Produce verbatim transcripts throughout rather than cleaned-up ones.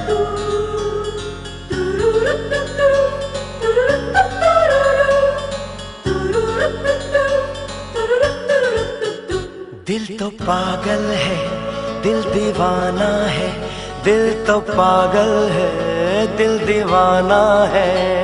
दिल तो पागल है, दिल दीवाना है, दिल तो पागल है, दिल दीवाना है।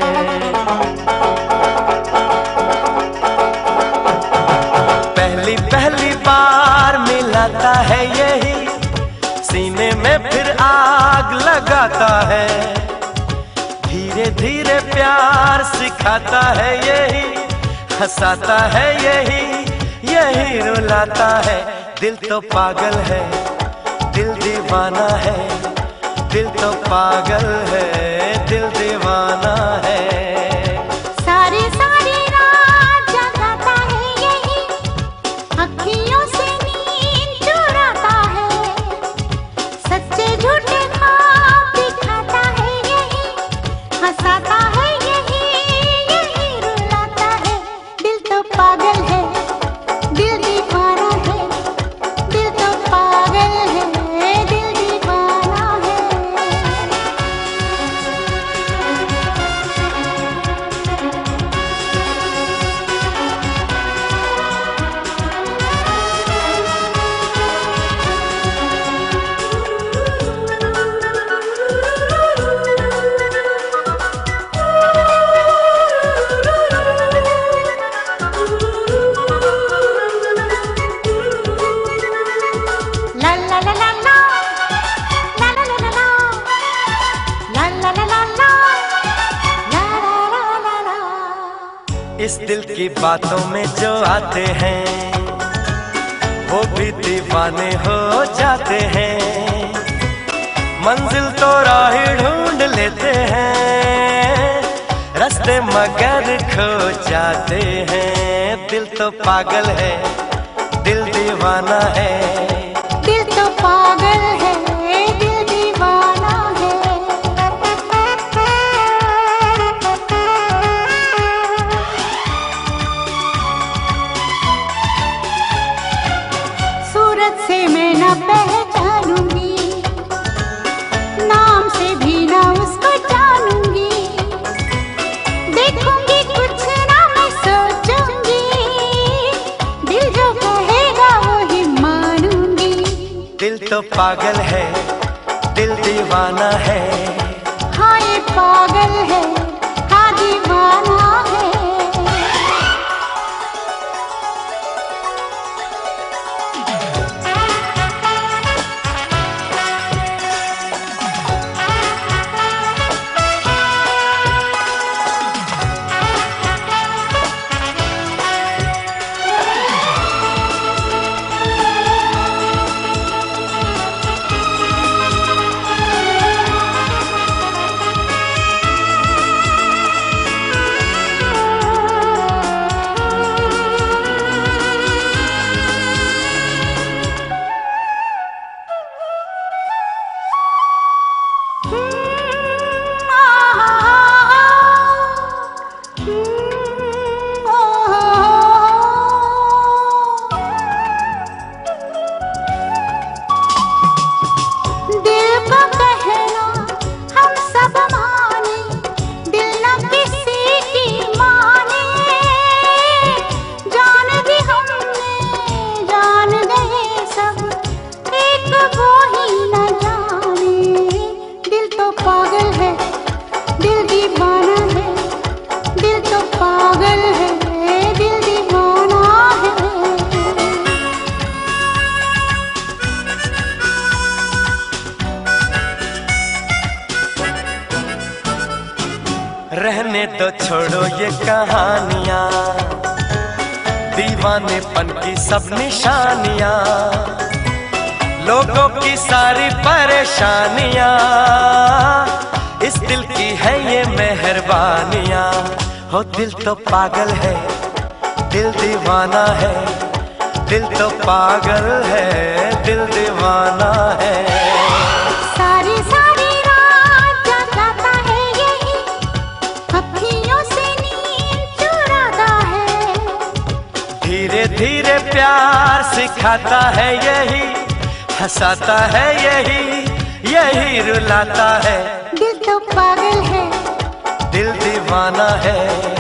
पहली पहली बार मिलाता है यही, सीने में फिर आग लगाता है। धीरे धीरे प्यार सिखाता है यही, हंसाता है यही, यही रुलाता है। दिल तो पागल है, दिल दीवाना है, दिल तो पागल है, दिल दीवाना है। सारी सारी रात जगाता है यही, अखियों से नींद चुराता है। सच्चे झूठे ख्वाब दिखाता है यही, हंसाता है यही, यही रुलाता है। दिल तो पागल है, दिल दीवाना है, दिल तो पागल है, दिल दीवाना है। La la la la la, la la la la la, la la la la la, la la la la la। इस दिल की बातों में जो आते हैं, वो भी दीवाने हो जाते हैं। मंजिल तो राह ढूंढ लेते हैं, रास्ते मगर खो जाते हैं। दिल तो पागल है, दिल दीवाना है। दिल तो पागल है, दिल दीवाना है। सूरत से मैं न पहचानूंगी, नाम से भी न उसको जानूंगी। देखूंगी कुछ ना मैं सोचूंगी, दिल जो कहेगा वो ही मानूंगी। दिल तो पागल है, दिल दीवाना है। हाँ ये पागल है, हाँ दीवाना है। रहने दो छोड़ो ये कहानियां, दीवानेपन की सब निशानियां, लोगों की सारी परेशानियां, इस दिल की है ये मेहरबानियां। हो दिल तो पागल है, दिल दीवाना है, दिल तो पागल है, दिल दीवाना है। सारी सारी रात जगाता है यही, अखियों से नींद चुराता है। धीरे धीरे प्यार सिखाता है यही, हंसाता है यही, यही रुलाता है। दिल तो पागल है, दिल दीवाना है।